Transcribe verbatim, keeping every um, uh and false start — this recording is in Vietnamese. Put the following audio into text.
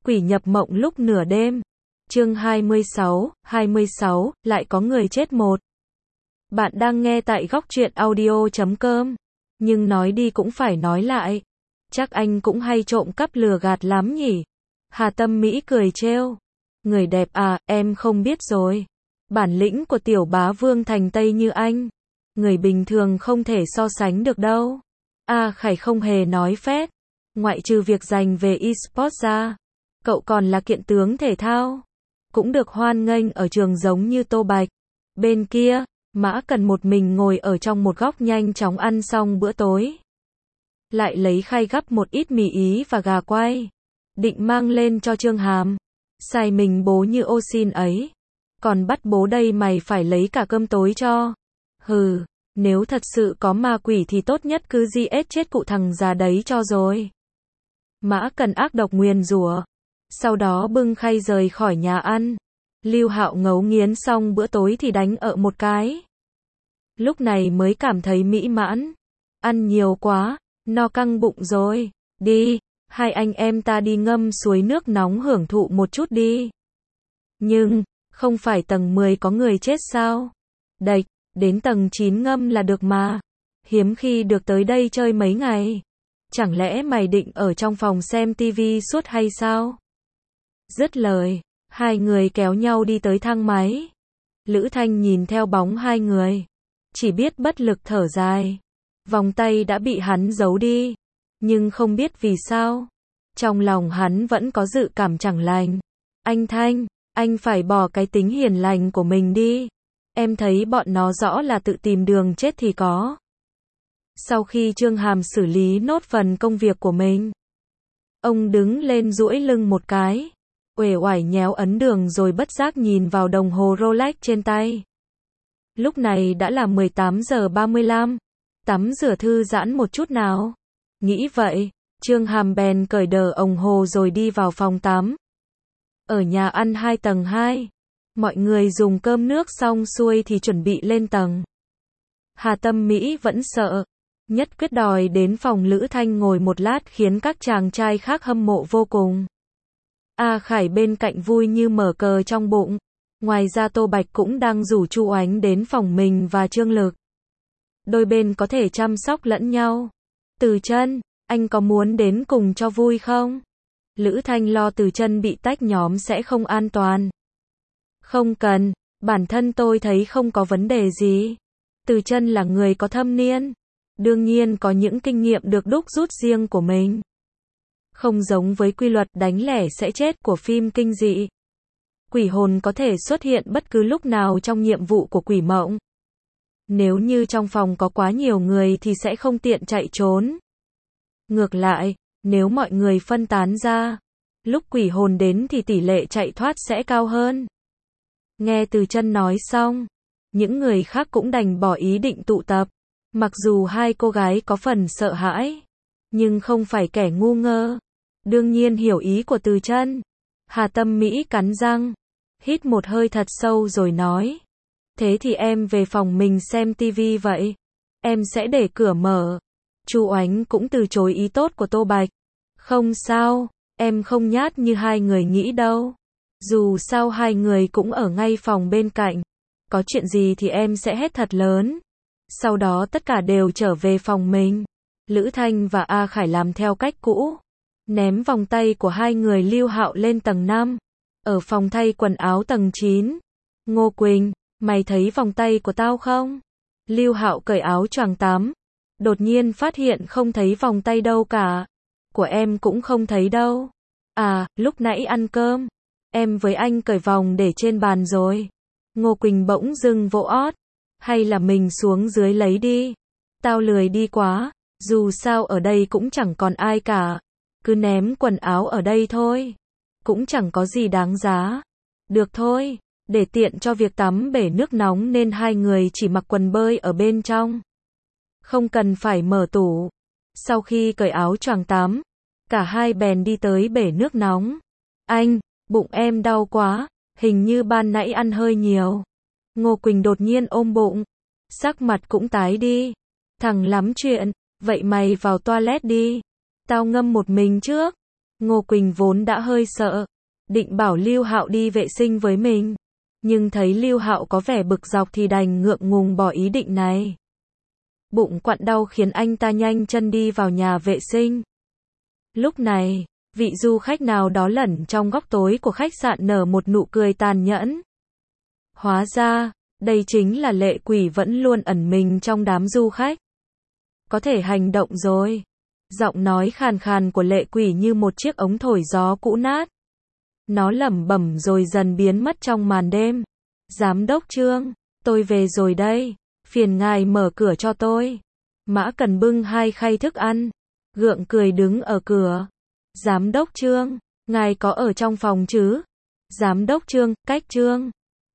Quỷ nhập mộng lúc nửa đêm. Chương hai mươi sáu, hai mươi sáu, lại có người chết một. Bạn đang nghe tại góc truyện audio chấm com. Nhưng nói đi cũng phải nói lại. Chắc anh cũng hay trộm cắp lừa gạt lắm nhỉ? Hà Tâm Mỹ cười trêu. Người đẹp à, em không biết rồi. Bản lĩnh của tiểu bá vương thành Tây như anh. Người bình thường không thể so sánh được đâu. A Khải không hề nói phét. Ngoại trừ việc dành về e-sport ra. Cậu còn là kiện tướng thể thao. Cũng được hoan nghênh ở trường giống như Tô Bạch. Bên kia, Mã Cần một mình ngồi ở trong một góc nhanh chóng ăn xong bữa tối. Lại lấy khay gắp một ít mì Ý và gà quay. Định mang lên cho Trương Hàm. Xài mình bố như ô xin ấy. Còn bắt bố đây mày phải lấy cả cơm tối cho. Hừ, nếu thật sự có ma quỷ thì tốt nhất cứ di ết chết cụ thằng già đấy cho rồi. Mã Cần ác độc nguyền rủa. Sau đó bưng khay rời khỏi nhà ăn. Lưu Hạo ngấu nghiến xong bữa tối thì đánh ợ một cái. Lúc này mới cảm thấy mỹ mãn. Ăn nhiều quá, no căng bụng rồi. Đi, hai anh em ta đi ngâm suối nước nóng hưởng thụ một chút đi. Nhưng, không phải tầng mười có người chết sao? Đệch, đến tầng chín ngâm là được mà. Hiếm khi được tới đây chơi mấy ngày. Chẳng lẽ mày định ở trong phòng xem tivi suốt hay sao? Dứt lời, hai người kéo nhau đi tới thang máy. Lữ Thanh nhìn theo bóng hai người. Chỉ biết bất lực thở dài. Vòng tay đã bị hắn giấu đi. Nhưng không biết vì sao. Trong lòng hắn vẫn có dự cảm chẳng lành. Anh Thanh, anh phải bỏ cái tính hiền lành của mình đi. Em thấy bọn nó rõ là tự tìm đường chết thì có. Sau khi Trương Hàm xử lý nốt phần công việc của mình, ông đứng lên duỗi lưng một cái, uể oải nhéo ấn đường rồi bất giác nhìn vào đồng hồ Rolex trên tay. Lúc này đã là mười tám giờ ba mươi lăm, tắm rửa thư giãn một chút nào. Nghĩ vậy, Trương Hàm bèn cởi đờ ồng hồ rồi đi vào phòng tắm. Ở nhà ăn hai tầng hai, mọi người dùng cơm nước xong xuôi thì chuẩn bị lên tầng. Hà Tâm Mỹ vẫn sợ, nhất quyết đòi đến phòng Lữ Thanh ngồi một lát khiến các chàng trai khác hâm mộ vô cùng. A Khải bên cạnh vui như mở cờ trong bụng. Ngoài ra Tô Bạch cũng đang rủ Chu Oánh đến phòng mình và Trương Lực. Đôi bên có thể chăm sóc lẫn nhau. Từ Chân, anh có muốn đến cùng cho vui không? Lữ Thanh lo Từ Chân bị tách nhóm sẽ không an toàn. Không cần, bản thân tôi thấy không có vấn đề gì. Từ Chân là người có thâm niên. Đương nhiên có những kinh nghiệm được đúc rút riêng của mình. Không giống với quy luật đánh lẻ sẽ chết của phim kinh dị. Quỷ hồn có thể xuất hiện bất cứ lúc nào trong nhiệm vụ của quỷ mộng. Nếu như trong phòng có quá nhiều người thì sẽ không tiện chạy trốn. Ngược lại, nếu mọi người phân tán ra, lúc quỷ hồn đến thì tỷ lệ chạy thoát sẽ cao hơn. Nghe Từ Chân nói xong, những người khác cũng đành bỏ ý định tụ tập. Mặc dù hai cô gái có phần sợ hãi, nhưng không phải kẻ ngu ngơ. Đương nhiên hiểu ý của Từ Chân. Hà Tâm Mỹ cắn răng, hít một hơi thật sâu rồi nói. Thế thì em về phòng mình xem tivi vậy. Em sẽ để cửa mở. Chu Oánh cũng từ chối ý tốt của Tô Bạch. Không sao, em không nhát như hai người nghĩ đâu. Dù sao hai người cũng ở ngay phòng bên cạnh. Có chuyện gì thì em sẽ hét thật lớn. Sau đó tất cả đều trở về phòng mình. Lữ Thanh và A Khải làm theo cách cũ. Ném vòng tay của hai người Lưu Hạo lên tầng năm. Ở phòng thay quần áo tầng chín. Ngô Quỳnh, mày thấy vòng tay của tao không? Lưu Hạo cởi áo choàng tắm. Đột nhiên phát hiện không thấy vòng tay đâu cả. Của em cũng không thấy đâu. À, lúc nãy ăn cơm. Em với anh cởi vòng để trên bàn rồi. Ngô Quỳnh bỗng dưng vỗ ót. Hay là mình xuống dưới lấy đi. Tao lười đi quá. Dù sao ở đây cũng chẳng còn ai cả. Cứ ném quần áo ở đây thôi. Cũng chẳng có gì đáng giá. Được thôi. Để tiện cho việc tắm bể nước nóng nên hai người chỉ mặc quần bơi ở bên trong. Không cần phải mở tủ. Sau khi cởi áo choàng tắm, cả hai bèn đi tới bể nước nóng. Anh, bụng em đau quá. Hình như ban nãy ăn hơi nhiều. Ngô Quỳnh đột nhiên ôm bụng. Sắc mặt cũng tái đi. Thằng lắm chuyện. Vậy mày vào toilet đi. Tao ngâm một mình trước. Ngô Quỳnh vốn đã hơi sợ, định bảo Lưu Hạo đi vệ sinh với mình, nhưng thấy Lưu Hạo có vẻ bực dọc thì đành ngượng ngùng bỏ ý định này. Bụng quặn đau khiến anh ta nhanh chân đi vào nhà vệ sinh. Lúc này, vị du khách nào đó lẩn trong góc tối của khách sạn nở một nụ cười tàn nhẫn. Hóa ra, đây chính là Lệ Quỷ vẫn luôn ẩn mình trong đám du khách. Có thể hành động rồi. Giọng nói khàn khàn của Lệ Quỷ như một chiếc ống thổi gió cũ nát. Nó lẩm bẩm rồi dần biến mất trong màn đêm. Giám đốc Trương, tôi về rồi đây. Phiền ngài mở cửa cho tôi. Mã Cần bưng hai khay thức ăn, gượng cười đứng ở cửa. Giám đốc Trương, ngài có ở trong phòng chứ? Giám đốc Trương, cách Trương.